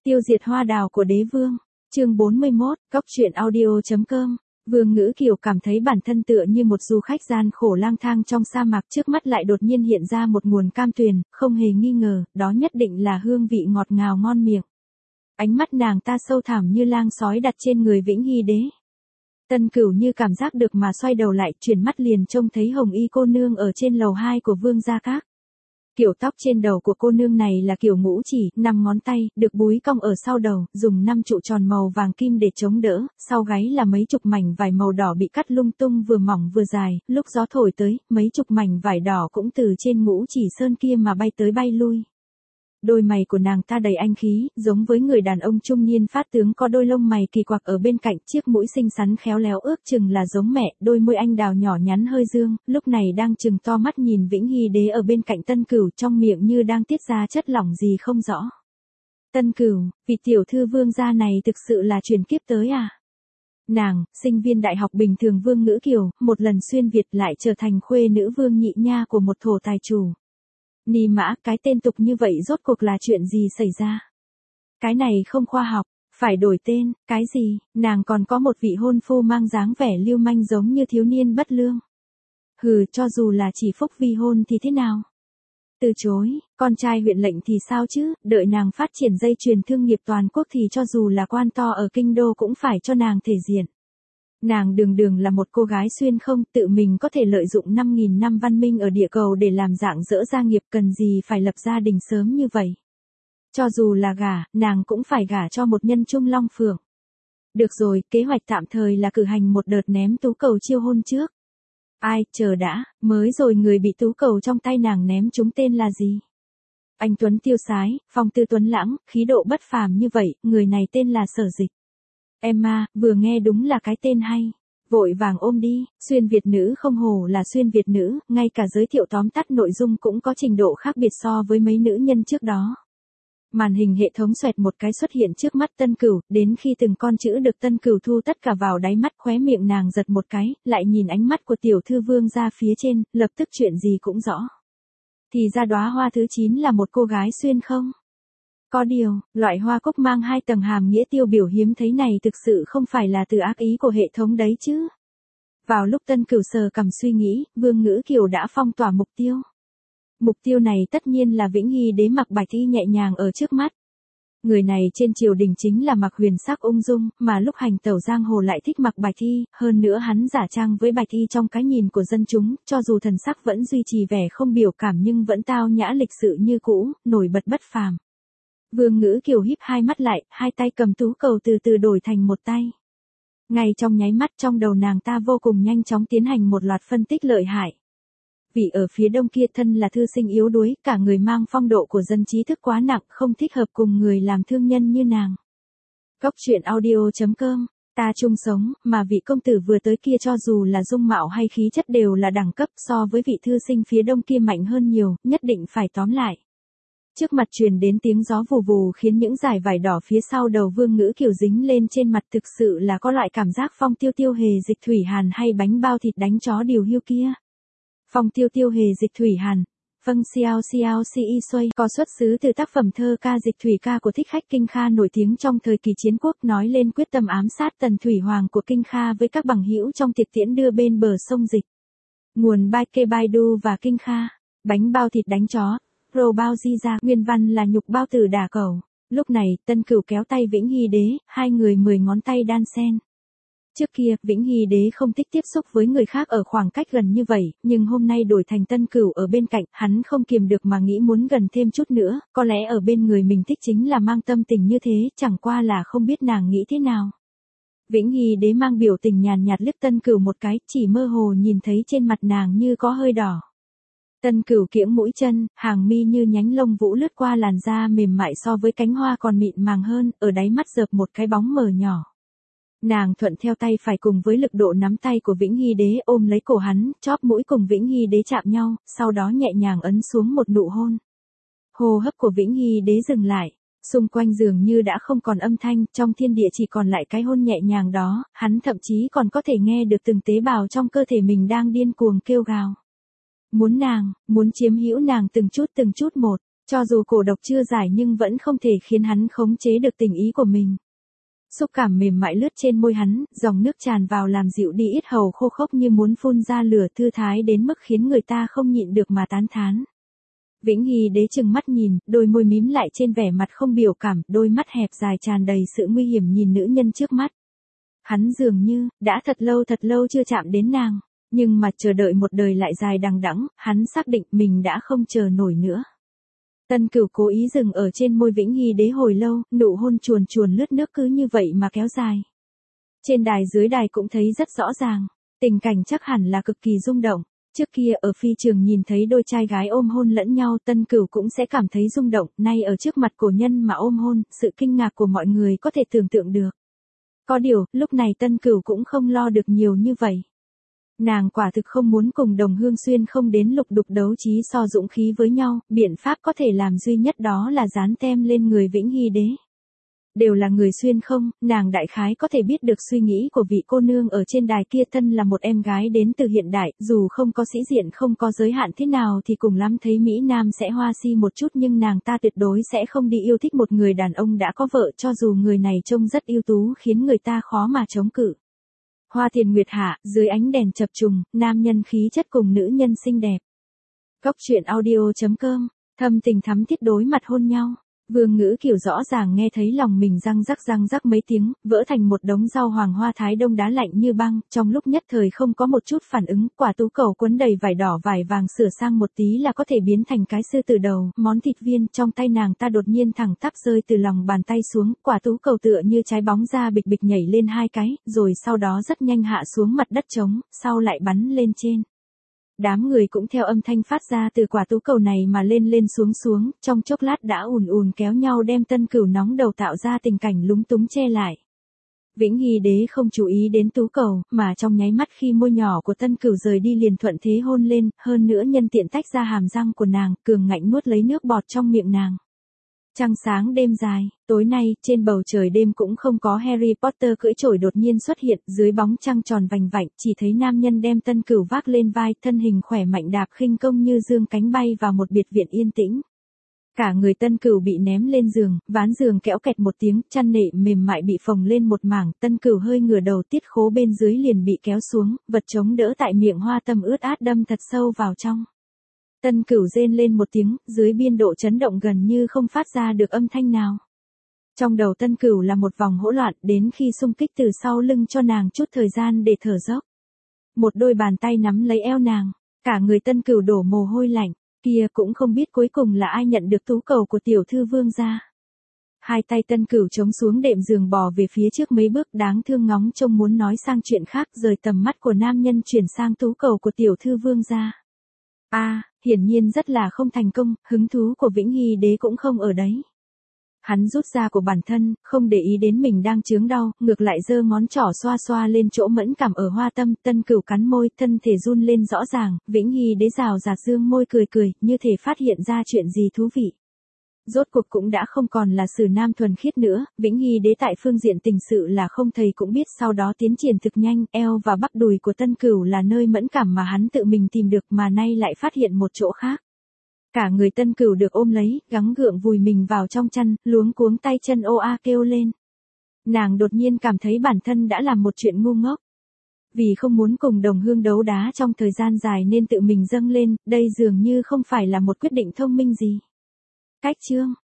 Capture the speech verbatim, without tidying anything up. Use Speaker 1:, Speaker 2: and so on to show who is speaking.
Speaker 1: Tiêu diệt hoa đào của đế vương. Chương bốn mươi mốt, Cóc truyện audio chấm com. Vương Ngữ Kiều cảm thấy bản thân tựa như một du khách gian khổ lang thang trong sa mạc, trước mắt lại đột nhiên hiện ra một nguồn cam tuyền, không hề nghi ngờ, đó nhất định là hương vị ngọt ngào ngon miệng. Ánh mắt nàng ta sâu thẳm như lang sói đặt trên người Vĩnh Hy đế. Tân Cửu như cảm giác được mà xoay đầu lại, chuyển mắt liền trông thấy Hồng Y cô nương ở trên lầu hai của Vương gia các. Kiểu tóc trên đầu của cô nương này là kiểu ngũ chỉ, năm ngón tay, được búi cong ở sau đầu, dùng năm trụ tròn màu vàng kim để chống đỡ, sau gáy là mấy chục mảnh vải màu đỏ bị cắt lung tung vừa mỏng vừa dài, lúc gió thổi tới, mấy chục mảnh vải đỏ cũng từ trên ngũ chỉ sơn kia mà bay tới bay lui. Đôi mày của nàng ta đầy anh khí, giống với người đàn ông trung niên phát tướng, có đôi lông mày kỳ quặc ở bên cạnh, chiếc mũi xinh xắn khéo léo ước chừng là giống mẹ, đôi môi anh đào nhỏ nhắn hơi dương, lúc này đang trừng to mắt nhìn Vĩnh Hy đế ở bên cạnh Tân Cửu, trong miệng như đang tiết ra chất lỏng gì không rõ. Tân Cửu, vị tiểu thư Vương gia này thực sự là truyền kiếp tới à? Nàng, sinh viên đại học bình thường Vương Ngữ Kiều, một lần xuyên Việt lại trở thành khuê nữ Vương nhị nha của một thổ tài chủ. Ni mã, cái tên tục như vậy rốt cuộc là chuyện gì xảy ra? Cái này không khoa học, phải đổi tên, cái gì? Nàng còn có một vị hôn phu mang dáng vẻ lưu manh giống như thiếu niên bất lương. Hừ, cho dù là chỉ phúc vi hôn thì thế nào? Từ chối, con trai huyện lệnh thì sao chứ, đợi nàng phát triển dây chuyền thương nghiệp toàn quốc thì cho dù là quan to ở kinh đô cũng phải cho nàng thể diện. Nàng đường đường là một cô gái xuyên không, tự mình có thể lợi dụng năm nghìn năm văn minh ở địa cầu để làm dạng dỡ gia nghiệp, cần gì phải lập gia đình sớm như vậy. Cho dù là gả, nàng cũng phải gả cho một nhân trung long phượng. Được rồi, kế hoạch tạm thời là cử hành một đợt ném tú cầu chiêu hôn trước. Ai, chờ đã, mới rồi người bị tú cầu trong tay nàng ném trúng tên là gì? Anh Tuấn tiêu sái, phong tư tuấn lãng, khí độ bất phàm như vậy, người này tên là Sở Dịch. Emma, vừa nghe đúng là cái tên hay. Vội vàng ôm đi, xuyên Việt nữ không hổ là xuyên Việt nữ, ngay cả giới thiệu tóm tắt nội dung cũng có trình độ khác biệt so với mấy nữ nhân trước đó. Màn hình hệ thống xoẹt một cái xuất hiện trước mắt Tân Cửu, đến khi từng con chữ được Tân Cửu thu tất cả vào đáy mắt, khóe miệng nàng giật một cái, lại nhìn ánh mắt của tiểu thư Vương ra phía trên, lập tức chuyện gì cũng rõ. Thì ra đóa hoa thứ chín là một cô gái xuyên không? Có điều, loại hoa cúc mang hai tầng hàm nghĩa tiêu biểu hiếm thấy này thực sự không phải là từ ác ý của hệ thống đấy chứ. Vào lúc Tân Cửu sờ cằm suy nghĩ, Vương Ngữ Kiều đã phong tỏa mục tiêu. Mục tiêu này tất nhiên là Vĩnh Hy đế mặc bạch y nhẹ nhàng ở trước mắt. Người này trên triều đình chính là mặc huyền sắc ung dung, mà lúc hành tẩu giang hồ lại thích mặc bạch y, hơn nữa hắn giả trang với bạch y trong cái nhìn của dân chúng, cho dù thần sắc vẫn duy trì vẻ không biểu cảm nhưng vẫn tao nhã lịch sự như cũ, nổi bật bất phàm. Vương Ngữ Kiều híp hai mắt lại, hai tay cầm tú cầu từ từ đổi thành một tay. Ngay trong nháy mắt trong đầu nàng ta vô cùng nhanh chóng tiến hành một loạt phân tích lợi hại. Vì ở phía đông kia thân là thư sinh yếu đuối, cả người mang phong độ của dân trí thức quá nặng, không thích hợp cùng người làm thương nhân như nàng. Cóc truyện audio chấm com, ta chung sống, mà vị công tử vừa tới kia cho dù là dung mạo hay khí chất đều là đẳng cấp, so với vị thư sinh phía đông kia mạnh hơn nhiều, nhất định phải tóm lại. Trước mặt truyền đến tiếng gió vù vù khiến những dải vải đỏ phía sau đầu Vương Ngữ Kiều dính lên trên mặt, thực sự là có loại cảm giác phong tiêu tiêu hề dịch thủy hàn hay bánh bao thịt đánh chó điều hiu kia. Phong tiêu tiêu hề dịch thủy hàn, vâng xiao xiao si y xuôi, có xuất xứ từ tác phẩm thơ ca dịch thủy ca của Thích Khách Kinh Kha nổi tiếng trong thời kỳ chiến quốc, nói lên quyết tâm ám sát Tần Thủy Hoàng của Kinh Kha với các bằng hữu trong tiệc tiễn đưa bên bờ sông Dịch. Nguồn Baike Baidu và Kinh Kha, bánh bao thịt đánh chó. Rồ bao di ra, nguyên văn là nhục bao tử đả cẩu. Lúc này, Tân Cửu kéo tay Vĩnh Hy đế, hai người mười ngón tay đan xen. Trước kia, Vĩnh Hy đế không thích tiếp xúc với người khác ở khoảng cách gần như vậy, nhưng hôm nay đổi thành Tân Cửu ở bên cạnh, hắn không kiềm được mà nghĩ muốn gần thêm chút nữa, có lẽ ở bên người mình thích chính là mang tâm tình như thế, chẳng qua là không biết nàng nghĩ thế nào. Vĩnh Hy đế mang biểu tình nhàn nhạt liếc Tân Cửu một cái, chỉ mơ hồ nhìn thấy trên mặt nàng như có hơi đỏ. Tân Cửu kiễng mũi chân, hàng mi như nhánh lông vũ lướt qua làn da mềm mại so với cánh hoa còn mịn màng hơn, ở đáy mắt dợp một cái bóng mờ nhỏ. Nàng thuận theo tay phải cùng với lực độ nắm tay của Vĩnh Hy đế ôm lấy cổ hắn, chóp mũi cùng Vĩnh Hy đế chạm nhau, sau đó nhẹ nhàng ấn xuống một nụ hôn. Hô hấp của Vĩnh Hy đế dừng lại, xung quanh dường như đã không còn âm thanh, trong thiên địa chỉ còn lại cái hôn nhẹ nhàng đó, hắn thậm chí còn có thể nghe được từng tế bào trong cơ thể mình đang điên cuồng kêu gào. Muốn nàng, muốn chiếm hữu nàng từng chút từng chút một. Cho dù cổ độc chưa giải nhưng vẫn không thể khiến hắn khống chế được tình ý của mình. Xúc cảm mềm mại lướt trên môi hắn, dòng nước tràn vào làm dịu đi ít hầu khô khốc như muốn phun ra lửa, thư thái đến mức khiến người ta không nhịn được mà tán thán. Vĩnh Hy Đế trừng mắt nhìn, đôi môi mím lại trên vẻ mặt không biểu cảm, đôi mắt hẹp dài tràn đầy sự nguy hiểm nhìn nữ nhân trước mắt. Hắn dường như, đã thật lâu thật lâu chưa chạm đến nàng, nhưng mà chờ đợi một đời lại dài đằng đẵng, hắn xác định mình đã không chờ nổi nữa. Tân Cửu cố ý dừng ở trên môi Vĩnh Hy Đế hồi lâu, nụ hôn chuồn chuồn lướt nước cứ như vậy mà kéo dài. Trên đài dưới đài cũng thấy rất rõ ràng, tình cảnh chắc hẳn là cực kỳ rung động. Trước kia ở phi trường nhìn thấy đôi trai gái ôm hôn lẫn nhau, Tân Cửu cũng sẽ cảm thấy rung động, nay ở trước mặt cổ nhân mà ôm hôn, sự kinh ngạc của mọi người có thể tưởng tượng được. Có điều, lúc này Tân Cửu cũng không lo được nhiều như vậy. Nàng quả thực không muốn cùng Đồng Hương Xuyên không đến lục đục đấu trí so dũng khí với nhau, biện pháp có thể làm duy nhất đó là dán tem lên người Vĩnh Hy Đế. Đều là người Xuyên không, nàng đại khái có thể biết được suy nghĩ của vị cô nương ở trên đài kia, thân là một em gái đến từ hiện đại, dù không có sĩ diện không có giới hạn thế nào thì cùng lắm thấy Mỹ Nam sẽ hoa si một chút, nhưng nàng ta tuyệt đối sẽ không đi yêu thích một người đàn ông đã có vợ, cho dù người này trông rất ưu tú khiến người ta khó mà chống cự. Hoa tiền nguyệt hạ, dưới ánh đèn chập trùng, nam nhân khí chất cùng nữ nhân xinh đẹp. Cốc truyện audio chấm com, thâm tình thắm thiết đối mặt hôn nhau. Vương Ngữ Kiều rõ ràng nghe thấy lòng mình răng rắc răng rắc mấy tiếng, vỡ thành một đống rau hoàng hoa thái đông đá lạnh như băng, trong lúc nhất thời không có một chút phản ứng, quả tú cầu quấn đầy vải đỏ vải vàng sửa sang một tí là có thể biến thành cái sư tử đầu, món thịt viên trong tay nàng ta đột nhiên thẳng tắp rơi từ lòng bàn tay xuống, quả tú cầu tựa như trái bóng ra bịch bịch nhảy lên hai cái, rồi sau đó rất nhanh hạ xuống mặt đất trống, sau lại bắn lên trên. Đám người cũng theo âm thanh phát ra từ quả tú cầu này mà lên lên xuống xuống, trong chốc lát đã ùn ùn kéo nhau đem Tân Cửu nóng đầu tạo ra tình cảnh lúng túng che lại. Vĩnh Hy Đế không chú ý đến tú cầu, mà trong nháy mắt khi môi nhỏ của Tân Cửu rời đi liền thuận thế hôn lên, hơn nữa nhân tiện tách ra hàm răng của nàng, cường ngạnh nuốt lấy nước bọt trong miệng nàng. Trăng sáng đêm dài, tối nay, trên bầu trời đêm cũng không có Harry Potter cưỡi chổi đột nhiên xuất hiện, dưới bóng trăng tròn vành vạnh, chỉ thấy nam nhân đem Tân Cửu vác lên vai, thân hình khỏe mạnh đạp khinh công như dương cánh bay vào một biệt viện yên tĩnh. Cả người Tân Cửu bị ném lên giường, ván giường kéo kẹt một tiếng, chăn nệm mềm mại bị phồng lên một mảng, Tân Cửu hơi ngửa đầu, tiết khố bên dưới liền bị kéo xuống, vật chống đỡ tại miệng hoa tâm ướt át đâm thật sâu vào trong. Tân Cửu rên lên một tiếng, dưới biên độ chấn động gần như không phát ra được âm thanh nào. Trong đầu Tân Cửu là một vòng hỗn loạn, đến khi xung kích từ sau lưng cho nàng chút thời gian để thở dốc. Một đôi bàn tay nắm lấy eo nàng, cả người Tân Cửu đổ mồ hôi lạnh, kia cũng không biết cuối cùng là ai nhận được tú cầu của tiểu thư vương gia. Hai tay Tân Cửu chống xuống đệm giường bò về phía trước mấy bước, đáng thương ngóng trông muốn nói sang chuyện khác, rời tầm mắt của nam nhân chuyển sang tú cầu của tiểu thư vương gia. A, à, hiển nhiên rất là không thành công, hứng thú của Vĩnh Hy Đế cũng không ở đấy. Hắn rút ra của bản thân, không để ý đến mình đang chướng đau, ngược lại giơ ngón trỏ xoa xoa lên chỗ mẫn cảm ở hoa tâm, Tân Cửu cắn môi, thân thể run lên rõ ràng, Vĩnh Hy Đế rào rạt dương môi cười cười, như thể phát hiện ra chuyện gì thú vị. Rốt cuộc cũng đã không còn là sử nam thuần khiết nữa, Vĩnh Hy Đế tại phương diện tình sự là không thầy cũng biết, sau đó tiến triển thực nhanh, eo và bắp đùi của Tân Cửu là nơi mẫn cảm mà hắn tự mình tìm được mà nay lại phát hiện một chỗ khác. Cả người Tân Cửu được ôm lấy, gắng gượng vùi mình vào trong chăn, luống cuống tay chân ô a kêu lên. Nàng đột nhiên cảm thấy bản thân đã làm một chuyện ngu ngốc. Vì không muốn cùng Đồng Hương đấu đá trong thời gian dài nên tự mình dâng lên, đây dường như không phải là một quyết định thông minh gì. Cách chương